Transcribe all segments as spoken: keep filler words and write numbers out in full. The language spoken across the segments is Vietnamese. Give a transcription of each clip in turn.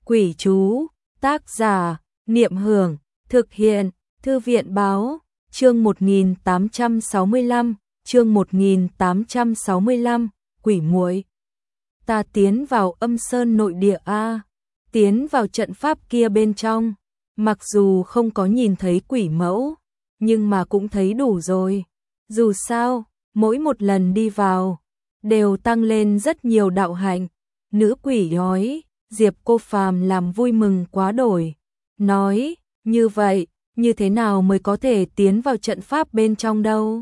Quỷ chú, tác giả, Niệm Hưởng, thực hiện, Thư viện báo, chương một nghìn tám trăm sáu mươi lăm, chương một nghìn tám trăm sáu mươi lăm, quỷ muội. Ta tiến vào âm sơn nội địa a, tiến vào trận pháp kia bên trong, mặc dù không có nhìn thấy quỷ mẫu, nhưng mà cũng thấy đủ rồi. Dù sao, mỗi một lần đi vào, đều tăng lên rất nhiều đạo hạnh. Nữ quỷ nói, Diệp Cô Phàm làm vui mừng quá đổi. Nói, như vậy, như thế nào mới có thể tiến vào trận pháp bên trong đâu?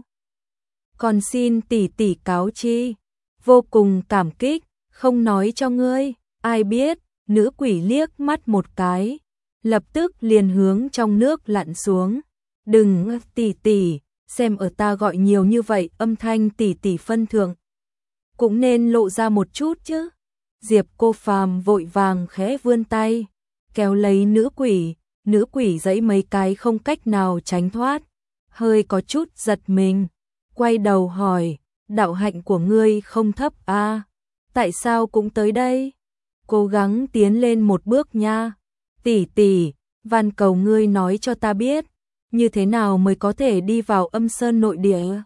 Còn xin tỷ tỷ cáo chi, vô cùng cảm kích, không nói cho ngươi, ai biết, nữ quỷ liếc mắt một cái, lập tức liền hướng trong nước lặn xuống. Đừng, tỷ tỷ, xem ở ta gọi nhiều như vậy âm thanh tỷ tỷ phân thượng, cũng nên lộ ra một chút chứ. Diệp Cô Phàm vội vàng khẽ vươn tay, kéo lấy nữ quỷ, nữ quỷ giãy mấy cái không cách nào tránh thoát, hơi có chút giật mình, quay đầu hỏi, đạo hạnh của ngươi không thấp à, tại sao cũng tới đây? Cố gắng tiến lên một bước nha, tỷ tỷ, van cầu ngươi nói cho ta biết, như thế nào mới có thể đi vào âm sơn nội địa?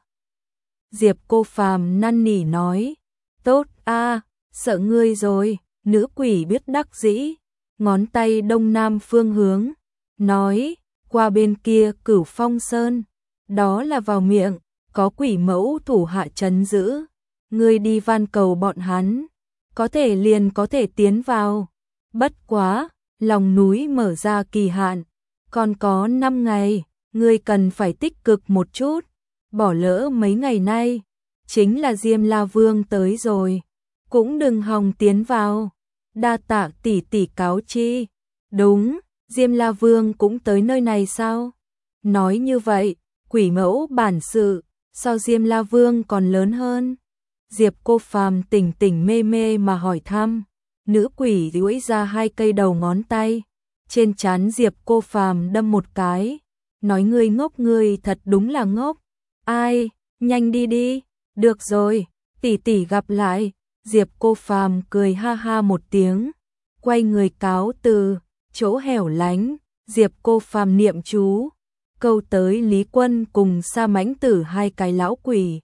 Diệp Cô Phàm năn nỉ nói, tốt a, sợ ngươi rồi, nữ quỷ biết đắc dĩ, ngón tay đông nam phương hướng, nói, qua bên kia Cửu Phong Sơn, đó là vào miệng, có quỷ mẫu thủ hạ trấn giữ, ngươi đi van cầu bọn hắn, có thể liền có thể tiến vào. Bất quá, lòng núi mở ra kỳ hạn, còn có năm ngày, ngươi cần phải tích cực một chút, bỏ lỡ mấy ngày nay, chính là Diêm La Vương tới rồi, cũng đừng hòng tiến vào. Đa tạ tỷ tỷ cáo chi. Đúng, Diêm La Vương cũng tới nơi này sao? Nói như vậy, quỷ mẫu bản sự so Diêm La Vương còn lớn hơn. Diệp Cô Phàm tỉnh tỉnh mê mê mà hỏi thăm. Nữ quỷ duỗi ra hai cây đầu ngón tay, trên trán Diệp Cô Phàm đâm một cái, nói ngươi ngốc, ngươi thật đúng là ngốc. Ai, nhanh đi đi, được rồi, tỷ tỷ gặp lại. Diệp Cô Phàm cười ha ha một tiếng, quay người cáo từ, chỗ hẻo lánh, Diệp Cô Phàm niệm chú, câu tới Lý Quân cùng Sa Mãnh Tử hai cái lão quỷ.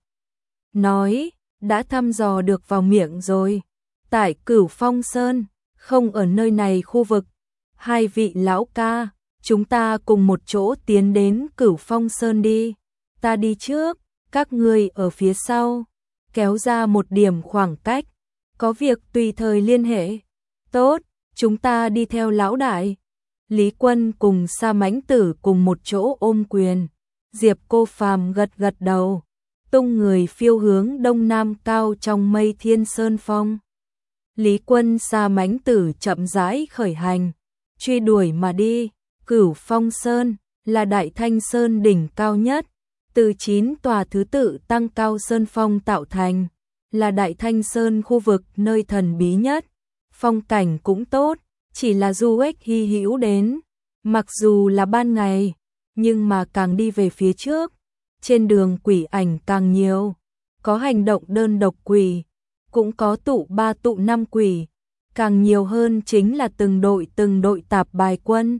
Nói, đã thăm dò được vào miệng rồi, tại Cửu Phong Sơn, không ở nơi này khu vực. Hai vị lão ca, chúng ta cùng một chỗ tiến đến Cửu Phong Sơn đi, ta đi trước, các ngươi ở phía sau, kéo ra một điểm khoảng cách, có việc tùy thời liên hệ. Tốt, chúng ta đi theo lão đại. Lý Quân cùng Sa Mãnh Tử cùng một chỗ ôm quyền. Diệp Cô Phàm gật gật đầu, tung người phiêu hướng đông nam cao trong mây Thiên Sơn Phong. Lý Quân Sa Mãnh Tử chậm rãi khởi hành, truy đuổi mà đi. Cửu Phong Sơn là Đại Thanh Sơn đỉnh cao nhất, từ chín tòa thứ tự tăng cao sơn phong tạo thành, là Đại Thanh Sơn khu vực nơi thần bí nhất, phong cảnh cũng tốt, chỉ là du khách hy hữu đến, mặc dù là ban ngày, nhưng mà càng đi về phía trước, trên đường quỷ ảnh càng nhiều, có hành động đơn độc quỷ, cũng có tụ ba tụ năm quỷ, càng nhiều hơn chính là từng đội từng đội tạp bài quân,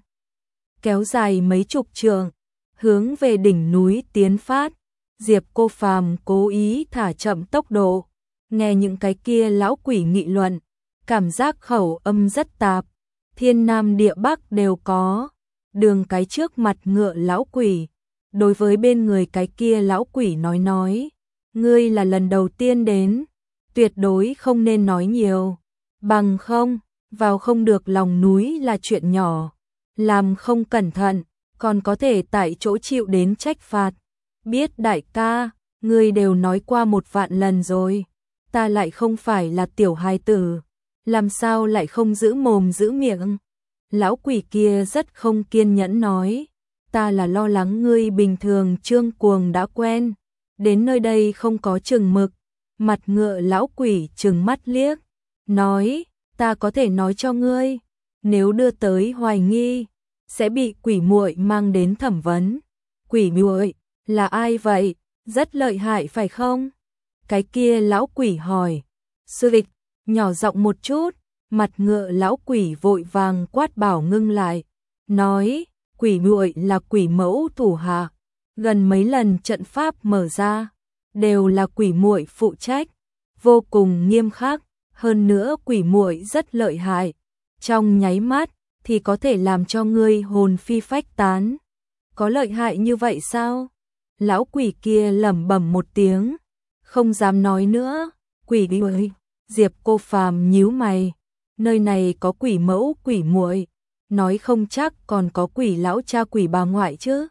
kéo dài mấy chục trượng, hướng về đỉnh núi tiến phát. Diệp Cô Phàm cố ý thả chậm tốc độ, nghe những cái kia lão quỷ nghị luận, cảm giác khẩu âm rất tạp, thiên nam địa bắc đều có. Đường cái trước mặt ngựa lão quỷ, đối với bên người cái kia lão quỷ nói nói, ngươi là lần đầu tiên đến, tuyệt đối không nên nói nhiều, bằng không, vào không được lòng núi là chuyện nhỏ, làm không cẩn thận, còn có thể tại chỗ chịu đến trách phạt. Biết đại ca, ngươi đều nói qua một vạn lần rồi, ta lại không phải là tiểu hài tử, làm sao lại không giữ mồm giữ miệng. Lão quỷ kia rất không kiên nhẫn nói, ta là lo lắng ngươi bình thường trương cuồng đã quen, đến nơi đây không có chừng mực. Mặt ngựa lão quỷ trừng mắt liếc, nói, ta có thể nói cho ngươi, nếu đưa tới hoài nghi, sẽ bị quỷ muội mang đến thẩm vấn. Quỷ muội là ai vậy? Rất lợi hại phải không? Cái kia lão quỷ hỏi. Sư Vịch, nhỏ giọng một chút, Mặt ngựa lão quỷ vội vàng quát bảo ngưng lại, nói, quỷ muội là quỷ mẫu thủ hạ, gần mấy lần trận pháp mở ra, đều là quỷ muội phụ trách, vô cùng nghiêm khắc, hơn nữa quỷ muội rất lợi hại, trong nháy mắt thì có thể làm cho ngươi hồn phi phách tán. Có lợi hại như vậy sao? Lão quỷ kia lẩm bẩm một tiếng, không dám nói nữa. Quỷ muội, Diệp Cô Phàm nhíu mày, nơi này có quỷ mẫu quỷ muội, nói không chắc còn có quỷ lão cha quỷ bà ngoại chứ.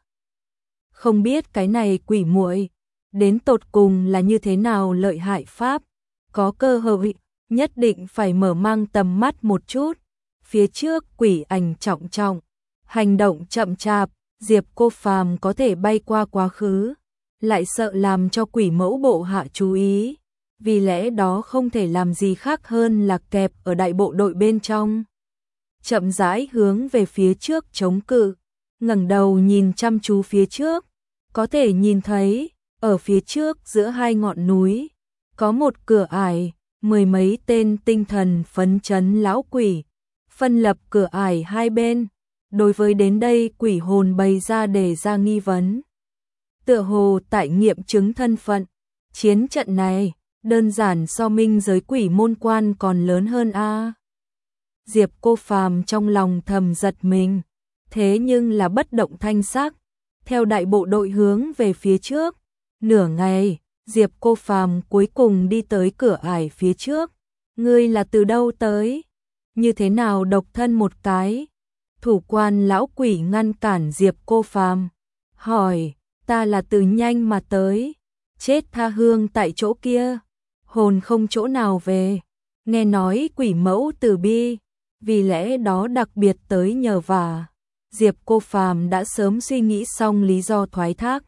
Không biết cái này quỷ muội đến tột cùng là như thế nào lợi hại pháp, có cơ hội nhất định phải mở mang tầm mắt một chút. Phía trước quỷ ảnh trọng trọng, hành động chậm chạp, Diệp Cô Phàm có thể bay qua quá khứ, lại sợ làm cho quỷ mẫu bộ hạ chú ý, vì lẽ đó không thể làm gì khác hơn là kẹp ở đại bộ đội bên trong. Chậm rãi hướng về phía trước chống cự, ngẩng đầu nhìn chăm chú phía trước, có thể nhìn thấy, ở phía trước giữa hai ngọn núi, có một cửa ải, mười mấy tên tinh thần phấn chấn lão quỷ, phân lập cửa ải hai bên, đối với đến đây quỷ hồn bày ra để ra nghi vấn. Tựa hồ tại nghiệm chứng thân phận, chiến trận này, đơn giản so minh giới quỷ môn quan còn lớn hơn a. Diệp Cô Phàm trong lòng thầm giật mình, thế nhưng là bất động thanh sắc, theo đại bộ đội hướng về phía trước. Nửa ngày, Diệp Cô Phàm cuối cùng đi tới cửa ải phía trước. Ngươi là từ đâu tới? Như thế nào độc thân một cái? Thủ quan lão quỷ ngăn cản Diệp Cô Phàm, hỏi, ta là từ nhanh mà tới, chết tha hương tại chỗ kia, hồn không chỗ nào về, nghe nói quỷ mẫu từ bi, vì lẽ đó đặc biệt tới nhờ vả. Diệp Cô Phàm đã sớm suy nghĩ xong lý do thoái thác.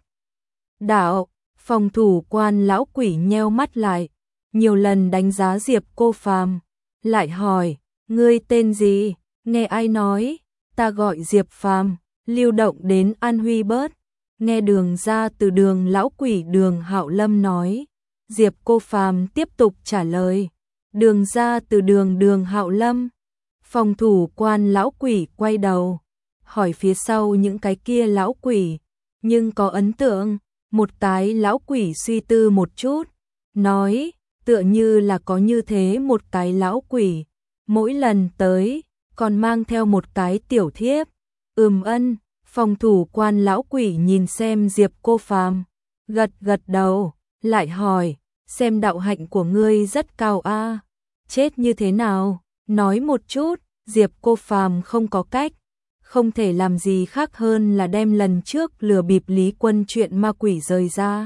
Đạo, phòng thủ quan lão quỷ nheo mắt lại, nhiều lần đánh giá Diệp Cô Phàm, lại hỏi, ngươi tên gì? Nghe ai nói? Ta gọi Diệp Phàm, lưu động đến An Huy bớt. Nghe đường ra từ đường lão quỷ đường Hạo Lâm nói. Diệp Cô Phàm tiếp tục trả lời, đường ra từ đường đường Hạo Lâm. Phòng thủ quan lão quỷ quay đầu, hỏi phía sau những cái kia lão quỷ, nhưng có ấn tượng. Một cái lão quỷ suy tư một chút, nói, tựa như là có như thế một cái lão quỷ, mỗi lần tới, còn mang theo một cái tiểu thiếp. Ừm ân, phòng thủ quan lão quỷ nhìn xem Diệp Cô Phàm, gật gật đầu, lại hỏi, xem đạo hạnh của ngươi rất cao a, chết như thế nào, nói một chút. Diệp Cô Phàm không có cách, không thể làm gì khác hơn là đem lần trước lừa bịp Lý Quân chuyện ma quỷ rời ra.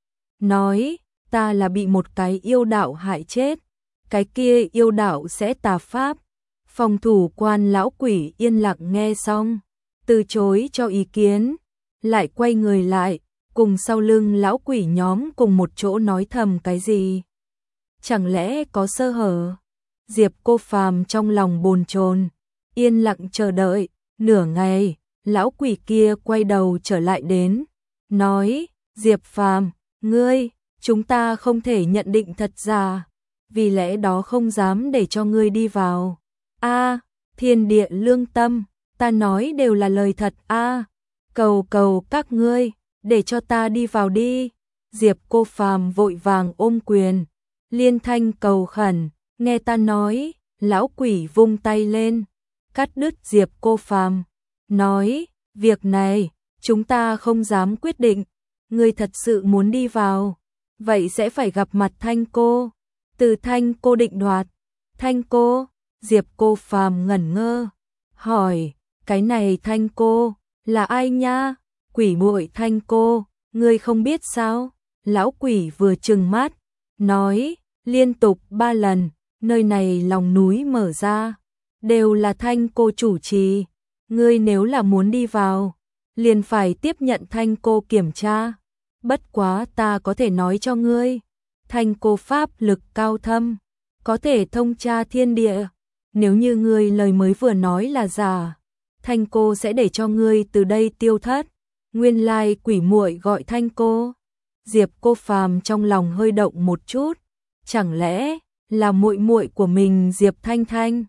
Nói, ta là bị một cái yêu đạo hại chết, cái kia yêu đạo sẽ tà pháp. Phòng thủ quan lão quỷ yên lặng nghe xong, từ chối cho ý kiến, lại quay người lại, cùng sau lưng lão quỷ nhóm cùng một chỗ nói thầm cái gì. Chẳng lẽ có sơ hở? Diệp Cô Phàm trong lòng bồn chồn, yên lặng chờ đợi. Nửa ngày, lão quỷ kia quay đầu trở lại đến, nói, Diệp Phàm, ngươi, chúng ta không thể nhận định thật ra, vì lẽ đó không dám để cho ngươi đi vào. A, thiên địa lương tâm, ta nói đều là lời thật a, cầu cầu các ngươi, để cho ta đi vào đi. Diệp Cô Phàm vội vàng ôm quyền, liên thanh cầu khẩn, nghe ta nói. Lão quỷ vung tay lên, cắt đứt Diệp Cô Phàm, nói, việc này, chúng ta không dám quyết định, ngươi thật sự muốn đi vào, vậy sẽ phải gặp mặt Thanh cô, từ Thanh cô định đoạt. Thanh cô? Diệp Cô Phàm ngẩn ngơ, hỏi, cái này Thanh cô, là ai nha? Quỷ muội Thanh cô, ngươi không biết sao? Lão quỷ vừa trừng mắt, nói, liên tục ba lần, nơi này lòng núi mở ra, đều là Thanh cô chủ trì, ngươi nếu là muốn đi vào, liền phải tiếp nhận Thanh cô kiểm tra. Bất quá ta có thể nói cho ngươi, Thanh cô pháp lực cao thâm, có thể thông tra thiên địa, nếu như ngươi lời mới vừa nói là giả, Thanh cô sẽ để cho ngươi từ đây tiêu thất. Nguyên lai quỷ muội gọi Thanh cô. Diệp Cô Phàm trong lòng hơi động một chút, chẳng lẽ là muội muội của mình Diệp Thanh Thanh?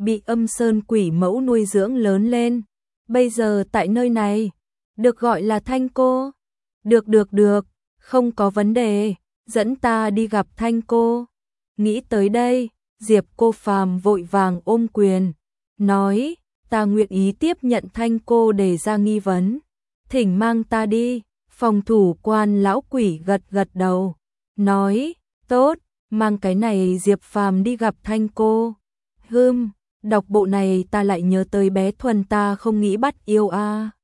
bị âm sơn quỷ mẫu nuôi dưỡng lớn lên. Bây giờ tại nơi này, được gọi là Thanh cô. Được được được, không có vấn đề, dẫn ta đi gặp Thanh cô. Nghĩ tới đây, Diệp Cô Phàm vội vàng ôm quyền, nói, ta nguyện ý tiếp nhận Thanh cô đề ra nghi vấn. Thỉnh mang ta đi. Phòng thủ quan lão quỷ gật gật đầu, nói, tốt, mang cái này Diệp Phàm đi gặp Thanh cô. Hừm, đọc bộ này ta lại nhớ tới bé Thuần ta không nghĩ bắt yêu a. À.